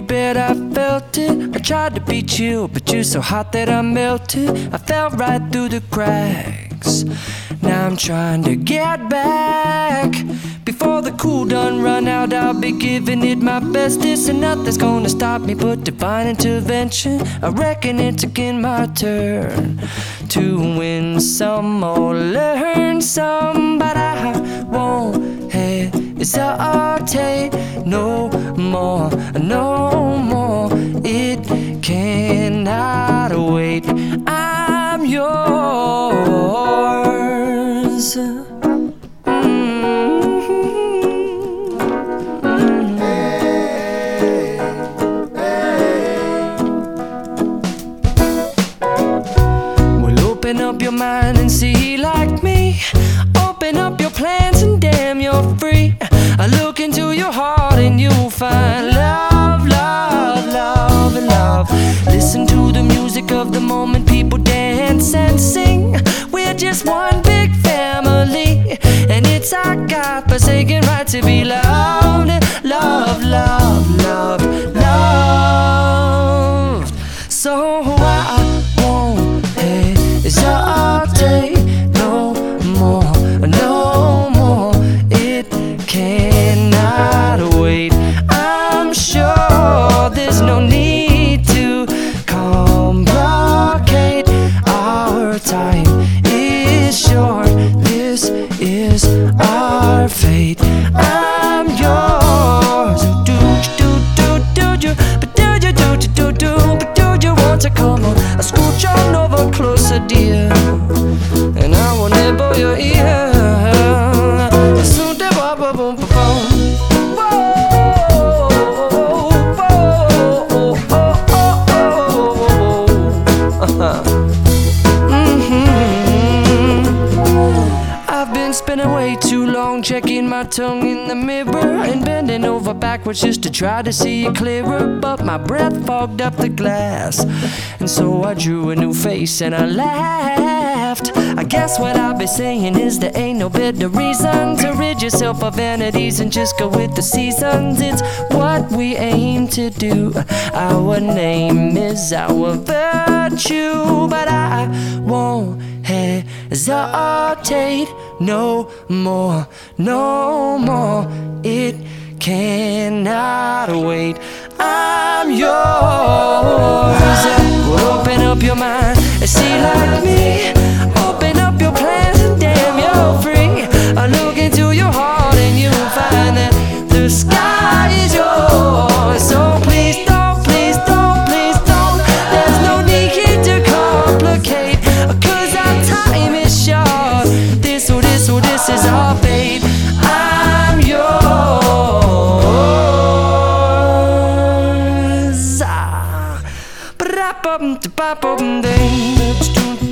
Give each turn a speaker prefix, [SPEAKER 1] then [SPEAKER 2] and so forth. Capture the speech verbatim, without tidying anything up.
[SPEAKER 1] bet I felt it. I tried to be chill, but you're so hot that I melted. I fell right through the cracks. Now I'm trying to get back. Before the cool done run out, I'll be giving it my bestest, and nothing's gonna stop me but divine intervention. I reckon it's again my turn to win some or learn some, but I won't hesitate no more, no more. It cannot wait. I'm yours. Open up your mind and see like me. Open up your plans and damn, you're free. I look into your heart and you'll find love, love, love, and love. Listen to the music of the moment, people dance and sing. We're just one big family, and it's our God-forsaken right to be loved. Love, love, love, love. So I won't hesitate no more, no more. It cannot wait. I'm sure there's no need to complicate. Our time is short. This is our fate. I'm yours. Do do do do do, but do you do do do do, but do you want to come on? I scooch on over closer, dear, and I will nibble your ear. Soon de ba ba boom ba boom. Whoa, whoa, oh, oh, oh, oh. Mm-hmm. I've been spending way too long checking my tongue in the mirror and bending over backwards just to try to see it clearer, but my breath fogged up the glass, and so I drew a new face and I laughed. I guess what I'll be saying is there ain't no better reason to rid yourself of vanities and just go with the seasons. It's what we aim to do. Our name is our virtue, but I won't hesitate no more, no more. It cannot wait. I'm yours. Well, open up your mind and see like me. Open up your plans and damn, you're free. I look into your heart and you'll find that the sky is yours. So please don't, please don't, please don't. There's no need here to complicate, 'cause our time is short. This or this or this is our fate. I'm yours. Ah, ba-da-bum-da-ba-bum-ding.